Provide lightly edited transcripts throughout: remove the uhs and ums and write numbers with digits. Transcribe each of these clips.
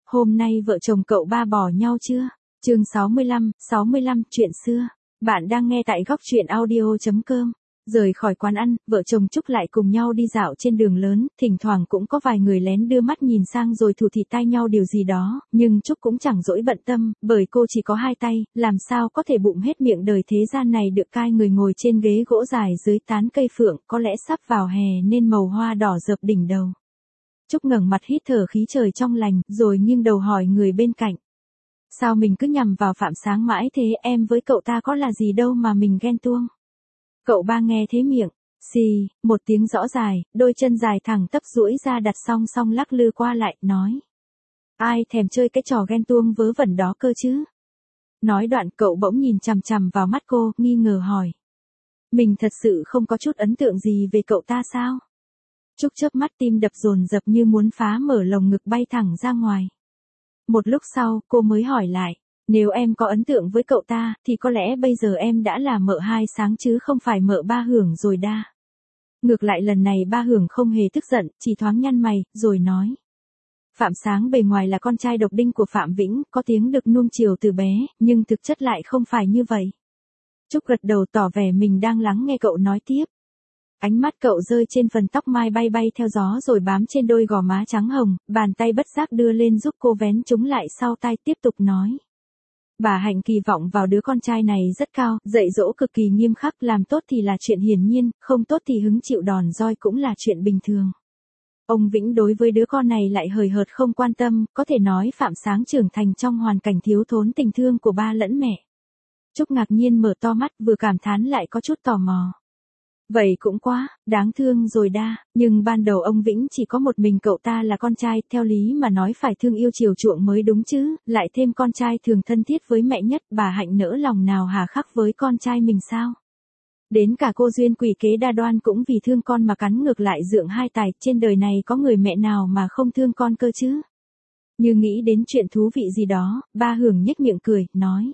Hôm nay vợ chồng cậu ba bỏ nhau chưa? Chương 65 chuyện xưa. Bạn đang nghe tại góc truyện audio.com. Rời khỏi quán ăn, vợ chồng Trúc lại cùng nhau đi dạo trên đường lớn, thỉnh thoảng cũng có vài người lén đưa mắt nhìn sang rồi thủ thỉ tai nhau điều gì đó, nhưng Trúc cũng chẳng dỗi bận tâm, bởi cô chỉ có hai tay, làm sao có thể bụng hết miệng đời thế gian này được cai người ngồi trên ghế gỗ dài dưới tán cây phượng, có lẽ sắp vào hè nên màu hoa đỏ rợp đỉnh đầu. Trúc ngẩng mặt hít thở khí trời trong lành, rồi nghiêng đầu hỏi người bên cạnh. Sao mình cứ nhằm vào Phạm Sáng mãi thế, em với cậu ta có là gì đâu mà mình ghen tuông. Cậu ba nghe thế miệng, xì, một tiếng rõ dài, đôi chân dài thẳng tắp duỗi ra đặt song song lắc lư qua lại, nói. Ai thèm chơi cái trò ghen tuông vớ vẩn đó cơ chứ? Nói đoạn cậu bỗng nhìn chằm chằm vào mắt cô, nghi ngờ hỏi. Mình thật sự không có chút ấn tượng gì về cậu ta sao? Trúc chớp mắt tim đập dồn dập như muốn phá mở lồng ngực bay thẳng ra ngoài. Một lúc sau, cô mới hỏi lại. Nếu em có ấn tượng với cậu ta, thì có lẽ bây giờ em đã là mợ hai Sáng chứ không phải mợ ba Hưởng rồi đa. Ngược lại lần này ba Hưởng không hề tức giận, chỉ thoáng nhăn mày, rồi nói. Phạm Sáng bề ngoài là con trai độc đinh của Phạm Vĩnh, có tiếng được nuông chiều từ bé, nhưng thực chất lại không phải như vậy. Trúc gật đầu tỏ vẻ mình đang lắng nghe cậu nói tiếp. Ánh mắt cậu rơi trên phần tóc mai bay bay theo gió rồi bám trên đôi gò má trắng hồng, bàn tay bất giác đưa lên giúp cô vén chúng lại sau tai tiếp tục nói. Bà Hạnh kỳ vọng vào đứa con trai này rất cao, dạy dỗ cực kỳ nghiêm khắc, làm tốt thì là chuyện hiển nhiên, không tốt thì hứng chịu đòn roi cũng là chuyện bình thường. Ông Vĩnh đối với đứa con này lại hời hợt không quan tâm, có thể nói Phạm Sáng trưởng thành trong hoàn cảnh thiếu thốn tình thương của ba lẫn mẹ. Trúc ngạc nhiên mở to mắt, vừa cảm thán lại có chút tò mò. Vậy cũng quá, đáng thương rồi đa, nhưng ban đầu ông Vĩnh chỉ có một mình cậu ta là con trai, theo lý mà nói phải thương yêu chiều chuộng mới đúng chứ, lại thêm con trai thường thân thiết với mẹ nhất, bà Hạnh nỡ lòng nào hà khắc với con trai mình sao? Đến cả cô duyên quỷ kế đa đoan cũng vì thương con mà cắn ngược lại dượng hai tài, trên đời này có người mẹ nào mà không thương con cơ chứ? Như nghĩ đến chuyện thú vị gì đó, ba Hưởng nhếch miệng cười, nói.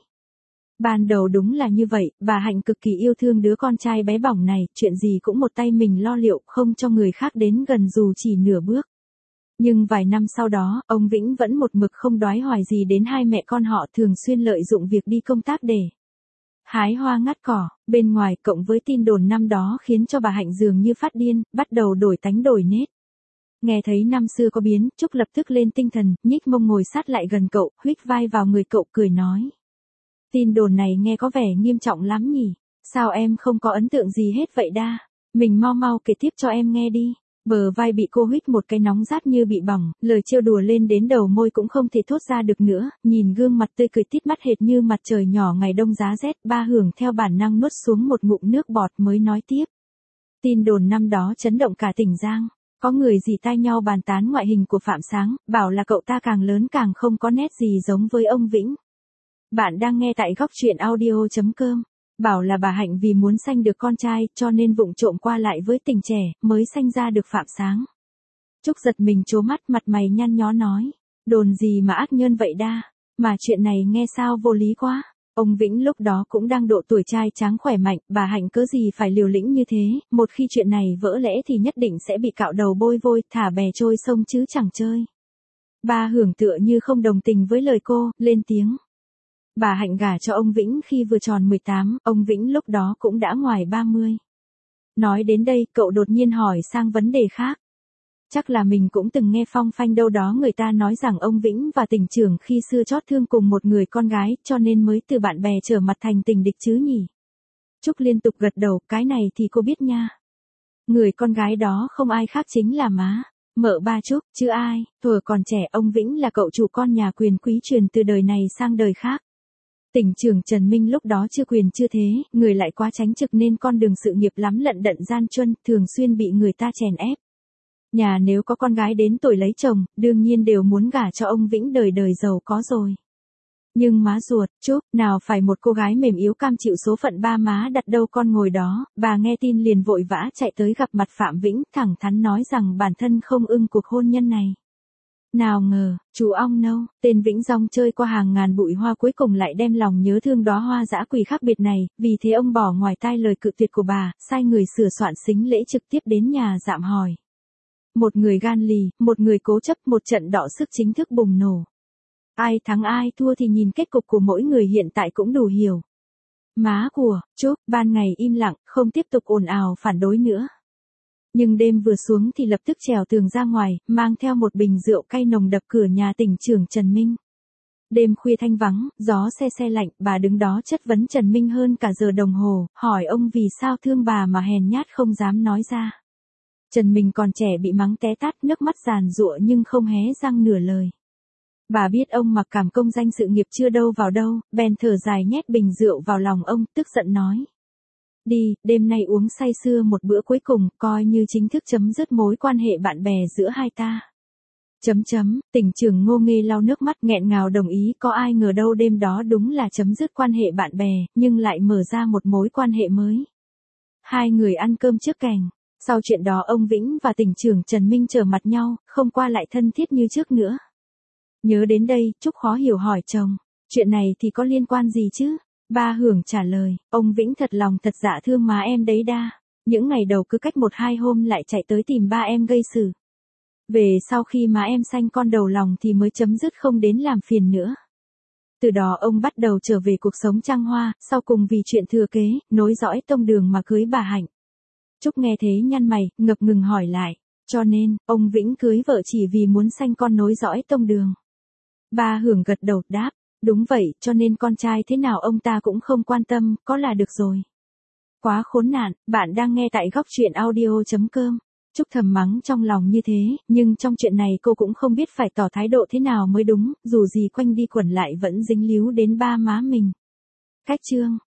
Ban đầu đúng là như vậy, bà Hạnh cực kỳ yêu thương đứa con trai bé bỏng này, chuyện gì cũng một tay mình lo liệu, không cho người khác đến gần dù chỉ nửa bước. Nhưng vài năm sau đó, ông Vĩnh vẫn một mực không đoái hoài gì đến hai mẹ con họ, thường xuyên lợi dụng việc đi công tác để hái hoa ngắt cỏ, bên ngoài cộng với tin đồn năm đó khiến cho bà Hạnh dường như phát điên, bắt đầu đổi tánh đổi nết. Nghe thấy năm xưa có biến, Trúc lập tức lên tinh thần, nhích mông ngồi sát lại gần cậu, huých vai vào người cậu cười nói. Tin đồn này nghe có vẻ nghiêm trọng lắm nhỉ, sao em không có ấn tượng gì hết vậy đa, mình mau kể tiếp cho em nghe đi. Bờ vai bị cô huých một cái nóng rát như bị bỏng, lời trêu đùa lên đến đầu môi cũng không thể thốt ra được nữa, nhìn gương mặt tươi cười tít mắt hệt như mặt trời nhỏ ngày đông giá rét, ba Hưởng theo bản năng nuốt xuống một ngụm nước bọt mới nói tiếp. Tin đồn năm đó chấn động cả tỉnh Giang, có người rỉ tai nhau bàn tán ngoại hình của Phạm Sáng, bảo là cậu ta càng lớn càng không có nét gì giống với ông Vĩnh. Bạn đang nghe tại góc truyện audio.com. Bảo là bà Hạnh vì muốn sanh được con trai, cho nên vụng trộm qua lại với tình trẻ, mới sanh ra được Phạm Sáng. Trúc giật mình trố mắt, mặt mày nhăn nhó nói. Đồn gì mà ác nhân vậy đa, mà chuyện này nghe sao vô lý quá. Ông Vĩnh lúc đó cũng đang độ tuổi trai tráng khỏe mạnh, bà Hạnh cớ gì phải liều lĩnh như thế, một khi chuyện này vỡ lẽ thì nhất định sẽ bị cạo đầu bôi vôi, thả bè trôi sông chứ chẳng chơi. Ba Hưởng tựa như không đồng tình với lời cô, lên tiếng. Bà Hạnh gả cho ông Vĩnh khi vừa tròn 18, ông Vĩnh lúc đó cũng đã ngoài 30. Nói đến đây, cậu đột nhiên hỏi sang vấn đề khác. Chắc là mình cũng từng nghe phong phanh đâu đó người ta nói rằng ông Vĩnh và tình trưởng khi xưa chót thương cùng một người con gái, cho nên mới từ bạn bè trở mặt thành tình địch chứ nhỉ. Trúc liên tục gật đầu, cái này thì cô biết nha. Người con gái đó không ai khác chính là má mợ ba Trúc, chứ ai. Thuở còn trẻ ông Vĩnh là cậu chủ con nhà quyền quý truyền từ đời này sang đời khác. Tỉnh trưởng Trần Minh lúc đó chưa quyền chưa thế, người lại quá tránh trực nên con đường sự nghiệp lắm lận đận gian truân, thường xuyên bị người ta chèn ép. Nhà nếu có con gái đến tuổi lấy chồng, đương nhiên đều muốn gả cho ông Vĩnh đời đời giàu có rồi. Nhưng má ruột, Trúc, nào phải một cô gái mềm yếu cam chịu số phận ba má đặt đâu con ngồi đó, bà nghe tin liền vội vã chạy tới gặp mặt Phạm Vĩnh, thẳng thắn nói rằng bản thân không ưng cuộc hôn nhân này. Nào ngờ, chú ong nâu, tên Vĩnh Rong chơi qua hàng ngàn bụi hoa cuối cùng lại đem lòng nhớ thương đóa hoa dã quỳ khác biệt này, vì thế ông bỏ ngoài tai lời cự tuyệt của bà, sai người sửa soạn sính lễ trực tiếp đến nhà dạm hỏi. Một người gan lì, một người cố chấp, một trận đọ sức chính thức bùng nổ. Ai thắng ai thua thì nhìn kết cục của mỗi người hiện tại cũng đủ hiểu. Má của, Trúc, ban ngày im lặng, không tiếp tục ồn ào phản đối nữa. Nhưng đêm vừa xuống thì lập tức trèo tường ra ngoài, mang theo một bình rượu cay nồng đập cửa nhà tỉnh trưởng Trần Minh. Đêm khuya thanh vắng, gió se se lạnh, bà đứng đó chất vấn Trần Minh hơn cả giờ đồng hồ, hỏi ông vì sao thương bà mà hèn nhát không dám nói ra. Trần Minh còn trẻ bị mắng té tát, nước mắt giàn giụa nhưng không hé răng nửa lời. Bà biết ông mặc cảm công danh sự nghiệp chưa đâu vào đâu, bèn thở dài nhét bình rượu vào lòng ông, tức giận nói. Đi, đêm nay uống say sưa một bữa cuối cùng, coi như chính thức chấm dứt mối quan hệ bạn bè giữa hai ta. Tỉnh trưởng Ngô Nghê lau nước mắt nghẹn ngào đồng ý, có ai ngờ đâu đêm đó đúng là chấm dứt quan hệ bạn bè, nhưng lại mở ra một mối quan hệ mới. Hai người ăn cơm trước kèng. Sau chuyện đó ông Vĩnh và tỉnh trưởng Trần Minh trở mặt nhau, không qua lại thân thiết như trước nữa. Nhớ đến đây, Trúc khó hiểu hỏi chồng, chuyện này thì có liên quan gì chứ? Ba Hưởng trả lời, ông Vĩnh thật lòng thật dạ thương má em đấy đa. Những ngày đầu cứ cách 1-2 hôm lại chạy tới tìm ba em gây sự. Về sau khi má em sanh con đầu lòng thì mới chấm dứt không đến làm phiền nữa. Từ đó ông bắt đầu trở về cuộc sống trăng hoa, sau cùng vì chuyện thừa kế, nối dõi tông đường mà cưới bà Hạnh. Trúc nghe thế nhăn mày, ngập ngừng hỏi lại, cho nên, ông Vĩnh cưới vợ chỉ vì muốn sanh con nối dõi tông đường. Ba Hưởng gật đầu đáp, đúng vậy, cho nên con trai thế nào ông ta cũng không quan tâm, có là được rồi. Quá khốn nạn, bạn đang nghe tại góc truyện audio.com. Trúc thầm mắng trong lòng như thế, nhưng trong chuyện này cô cũng không biết phải tỏ thái độ thế nào mới đúng, dù gì quanh đi quẩn lại vẫn dính líu đến ba má mình. Cách chương